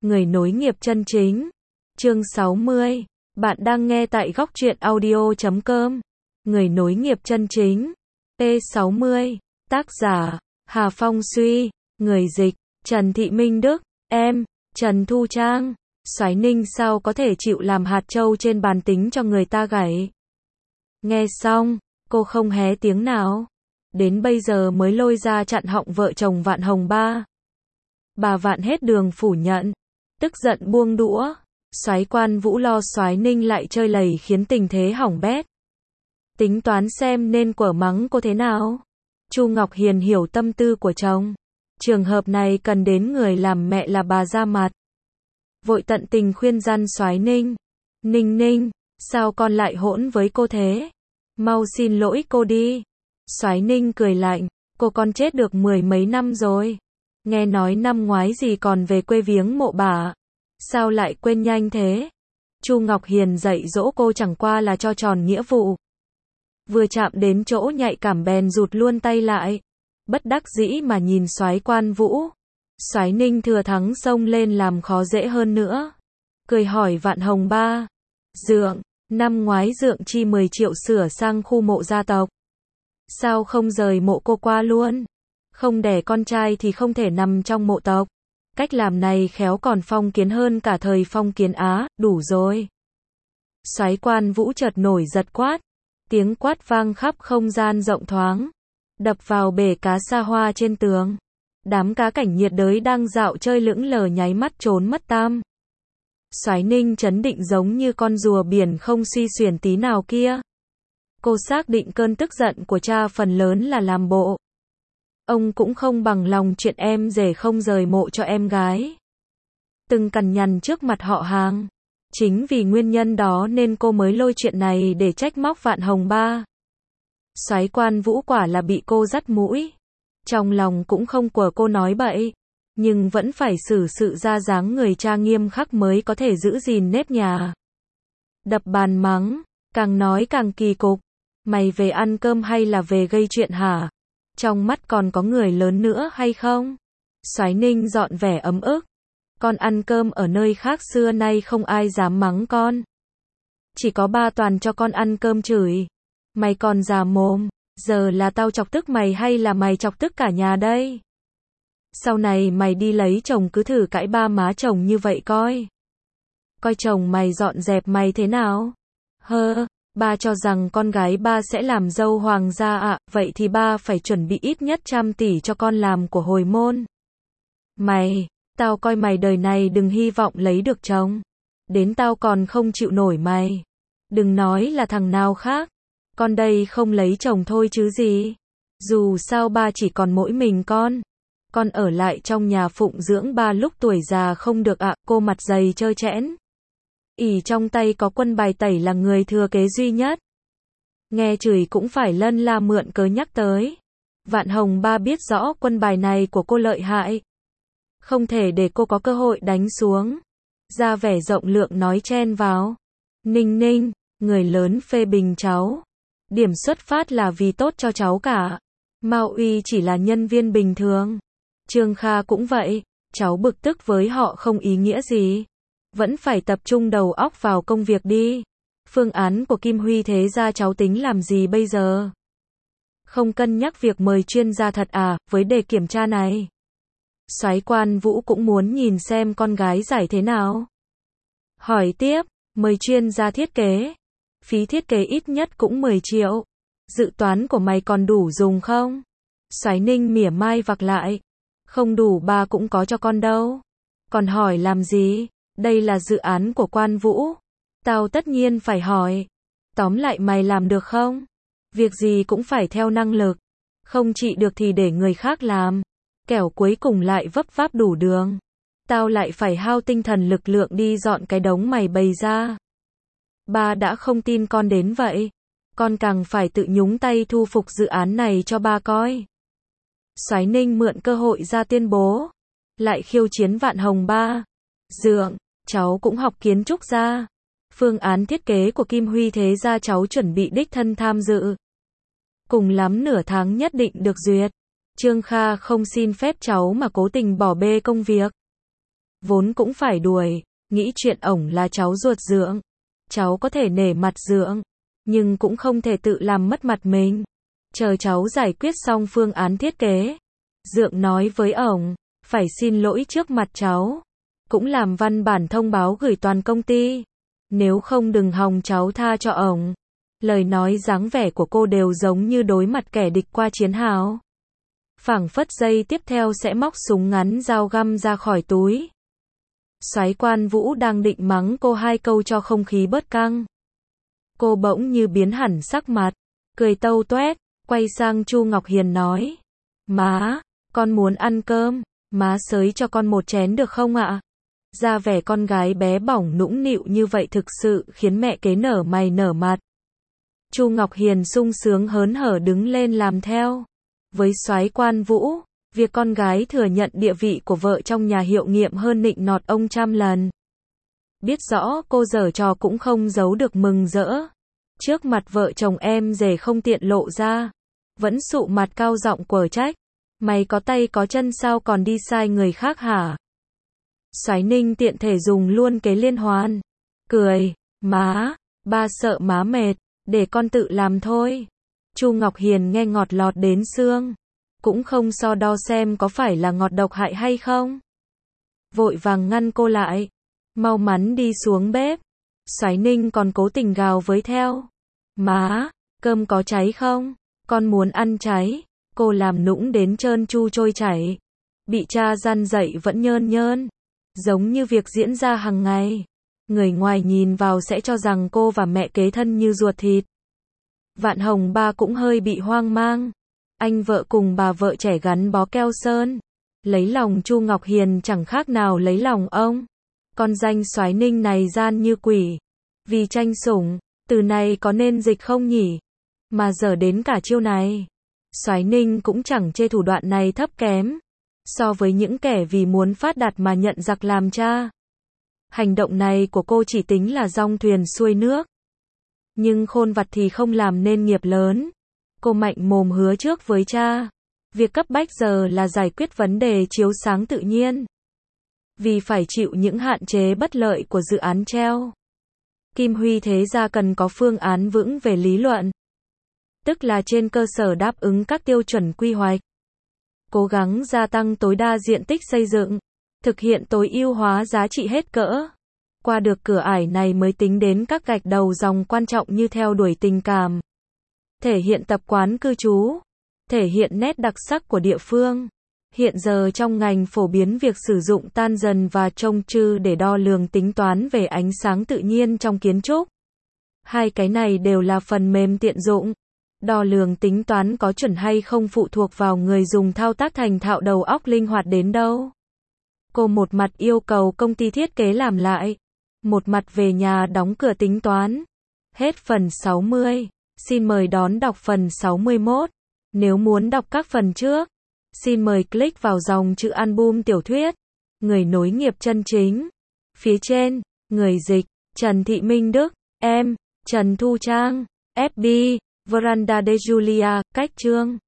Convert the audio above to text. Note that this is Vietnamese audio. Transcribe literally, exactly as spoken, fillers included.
Người nối nghiệp chân chính. Chương sáu mươi. Bạn đang nghe tại góc truyện audio chấm com. Người nối nghiệp chân chính. P sáu mươi. Tác giả: Hà Phong Suy. Người dịch: Trần Thị Minh Đức. Em: Trần Thu Trang. Soái Ninh sao có thể chịu làm hạt trâu trên bàn tính cho người ta gảy. Nghe xong, cô không hé tiếng nào. Đến bây giờ mới lôi ra chặn họng vợ chồng Vạn Hồng Ba. Bà Vạn hết đường phủ nhận, tức giận buông đũa. Soái Quan Vũ lo Soái Ninh lại chơi lầy khiến tình thế hỏng bét. Tính toán xem nên quở mắng cô thế nào. Chu Ngọc Hiền hiểu tâm tư của chồng. Trường hợp này cần đến người làm mẹ là bà ra mặt. Vội tận tình khuyên răn Soái Ninh. Ninh Ninh, sao con lại hỗn với cô thế? Mau xin lỗi cô đi. Soái Ninh cười lạnh, cô con chết được mười mấy năm rồi. Nghe nói năm ngoái gì còn về quê viếng mộ bà. Sao lại quên nhanh thế? Chu Ngọc Hiền dạy dỗ cô chẳng qua là cho tròn nghĩa vụ. Vừa chạm đến chỗ nhạy cảm bèn rụt luôn tay lại. Bất đắc dĩ mà nhìn Soái Quan Vũ. Soái Ninh thừa thắng xông lên làm khó dễ hơn nữa. Cười hỏi Vạn Hồng Ba. Dượng, năm ngoái Dượng chi mười triệu sửa sang khu mộ gia tộc. Sao không rời mộ cô qua luôn? Không đẻ con trai thì không thể nằm trong mộ tộc. Cách làm này khéo còn phong kiến hơn cả thời phong kiến Á, đủ rồi. Soái Quan Vũ chợt nổi giật quát. Tiếng quát vang khắp không gian rộng thoáng. Đập vào bể cá sa hoa trên tường. Đám cá cảnh nhiệt đới đang dạo chơi lững lờ nháy mắt trốn mất tam. Soái Ninh trấn định giống như con rùa biển không suy xuyển tí nào kia. Cô xác định cơn tức giận của cha phần lớn là làm bộ. Ông cũng không bằng lòng chuyện em rể không rời mộ cho em gái. Từng cằn nhằn trước mặt họ hàng. Chính vì nguyên nhân đó nên cô mới lôi chuyện này để trách móc Vạn Hồng Ba. Soái Quan Vũ quả là bị cô dắt mũi. Trong lòng cũng không của cô nói bậy. Nhưng vẫn phải xử sự ra dáng người cha nghiêm khắc mới có thể giữ gìn nếp nhà. Đập bàn mắng, càng nói càng kỳ cục. Mày về ăn cơm hay là về gây chuyện hả? Trong mắt còn có người lớn nữa hay không? Soái Ninh dọn vẻ ấm ức. Con ăn cơm ở nơi khác xưa nay không ai dám mắng con. Chỉ có ba Toàn cho con ăn cơm chửi. Mày còn già mồm, giờ là tao chọc tức mày hay là mày chọc tức cả nhà đây? Sau này mày đi lấy chồng cứ thử cãi ba má chồng như vậy coi. Coi chồng mày dọn dẹp mày thế nào? Hơ, ba cho rằng con gái ba sẽ làm dâu hoàng gia ạ, à, vậy thì ba phải chuẩn bị ít nhất trăm tỷ cho con làm của hồi môn. Mày, tao coi mày đời này đừng hy vọng lấy được chồng. Đến tao còn không chịu nổi mày. Đừng nói là thằng nào khác. Con đây không lấy chồng thôi chứ gì. Dù sao ba chỉ còn mỗi mình con. Con ở lại trong nhà phụng dưỡng ba lúc tuổi già không được ạ, à, cô mặt dày trơ trẽn. Ỷ trong tay có quân bài tẩy là người thừa kế duy nhất. Nghe chửi cũng phải lân la mượn cớ nhắc tới. Vạn Hồng Ba biết rõ quân bài này của cô lợi hại. Không thể để cô có cơ hội đánh xuống. Ra vẻ rộng lượng nói chen vào. Ninh Ninh, người lớn phê bình cháu. Điểm xuất phát là vì tốt cho cháu cả. Mao Uy chỉ là nhân viên bình thường. Trương Kha cũng vậy. Cháu bực tức với họ không ý nghĩa gì. Vẫn phải tập trung đầu óc vào công việc đi. Phương án của Kim Huy thế ra cháu tính làm gì bây giờ? Không cân nhắc việc mời chuyên gia thật à, với đề kiểm tra này. Soái Quan Vũ cũng muốn nhìn xem con gái giải thế nào. Hỏi tiếp, mời chuyên gia thiết kế. Phí thiết kế ít nhất cũng mười triệu. Dự toán của mày còn đủ dùng không? Soái Ninh mỉa mai vặc lại. Không đủ ba cũng có cho con đâu. Còn hỏi làm gì? Đây là dự án của Quan Vũ. Tao tất nhiên phải hỏi. Tóm lại mày làm được không? Việc gì cũng phải theo năng lực. Không trị được thì để người khác làm. Kẻo cuối cùng lại vấp váp đủ đường. Tao lại phải hao tinh thần lực lượng đi dọn cái đống mày bày ra. Ba đã không tin con đến vậy. Con càng phải tự nhúng tay thu phục dự án này cho ba coi. Soái Ninh mượn cơ hội ra tuyên bố. Lại khiêu chiến Vạn Hồng Ba. Dượng, cháu cũng học kiến trúc ra. Phương án thiết kế của Kim Huy thế ra cháu chuẩn bị đích thân tham dự. Cùng lắm nửa tháng nhất định được duyệt. Trương Kha không xin phép cháu mà cố tình bỏ bê công việc. vốn cũng phải đuổi, nghĩ chuyện ổng là cháu ruột Dượng. Cháu có thể nể mặt Dượng, nhưng cũng không thể tự làm mất mặt mình. Chờ cháu giải quyết xong phương án thiết kế. Dượng nói với ổng, phải xin lỗi trước mặt cháu. Cũng làm văn bản thông báo gửi toàn công ty. Nếu không đừng hòng cháu tha cho ổng. Lời nói dáng vẻ của cô đều giống như đối mặt kẻ địch qua chiến hào. Phảng phất giây tiếp theo sẽ móc súng ngắn dao găm ra khỏi túi. Soái Quan Vũ đang định mắng cô hai câu cho không khí bớt căng. Cô bỗng như biến hẳn sắc mặt, cười tâu toét, quay sang Chu Ngọc Hiền nói. Má, con muốn ăn cơm, má xới cho con một chén được không ạ? Ra vẻ con gái bé bỏng nũng nịu như vậy thực sự khiến mẹ kế nở mày nở mặt. Chu Ngọc Hiền sung sướng hớn hở đứng lên làm theo. Với Soái Quan Vũ, việc con gái thừa nhận địa vị của vợ trong nhà hiệu nghiệm hơn nịnh nọt ông trăm lần. Biết rõ cô giở trò cũng không giấu được mừng rỡ. Trước mặt vợ chồng em rể không tiện lộ ra. Vẫn sụ mặt cao giọng quở trách. Mày có tay có chân sao còn đi sai người khác hả? Soái Ninh tiện thể dùng luôn kế liên hoàn. Cười, má, ba sợ má mệt, để con tự làm thôi. Chu Ngọc Hiền nghe ngọt lọt đến xương. Cũng không so đo xem có phải là ngọt độc hại hay không. Vội vàng ngăn cô lại. Mau mắn đi xuống bếp. Soái Ninh còn cố tình gào với theo. Má, cơm có cháy không? Con muốn ăn cháy. Cô làm nũng đến trơn tru trôi chảy. Bị cha răn dạy vẫn nhơn nhơn. Giống như việc diễn ra hàng ngày. Người ngoài nhìn vào sẽ cho rằng cô và mẹ kế thân như ruột thịt. Vạn Hồng Ba cũng hơi bị hoang mang. Anh vợ cùng bà vợ trẻ gắn bó keo sơn. Lấy lòng Chu Ngọc Hiền chẳng khác nào lấy lòng ông. Con danh Soái Ninh này gian như quỷ. Vì tranh sủng, từ này có nên dịch không nhỉ? Mà giờ đến cả chiêu này. Soái Ninh cũng chẳng chê thủ đoạn này thấp kém. So với những kẻ vì muốn phát đạt mà nhận giặc làm cha. Hành động này của cô chỉ tính là dong thuyền xuôi nước. Nhưng khôn vặt thì không làm nên nghiệp lớn. Cô mạnh mồm hứa trước với cha. Việc cấp bách giờ là giải quyết vấn đề chiếu sáng tự nhiên. Vì phải chịu những hạn chế bất lợi của dự án treo. Kim Huy thế ra cần có phương án vững về lý luận. Tức là trên cơ sở đáp ứng các tiêu chuẩn quy hoạch. Cố gắng gia tăng tối đa diện tích xây dựng. Thực hiện tối ưu hóa giá trị hết cỡ. Qua được cửa ải này mới tính đến các gạch đầu dòng quan trọng như theo đuổi tình cảm. Thể hiện tập quán cư trú. Thể hiện nét đặc sắc của địa phương. Hiện giờ trong ngành phổ biến việc sử dụng tan dần và trông chư để đo lường tính toán về ánh sáng tự nhiên trong kiến trúc. Hai cái này đều là phần mềm tiện dụng. Đo lường tính toán có chuẩn hay không phụ thuộc vào người dùng thao tác thành thạo đầu óc linh hoạt đến đâu. Cô một mặt yêu cầu công ty thiết kế làm lại. Một mặt về nhà đóng cửa tính toán. Hết phần sáu mươi. Xin mời đón đọc phần sáu mươi mốt. Nếu muốn đọc các phần trước, xin mời click vào dòng chữ album tiểu thuyết. Người nối nghiệp chân chính. Phía trên, người dịch, Trần Thị Minh Đức, em, Trần Thu Trang, ép bê, Veranda de Julia, cách chương.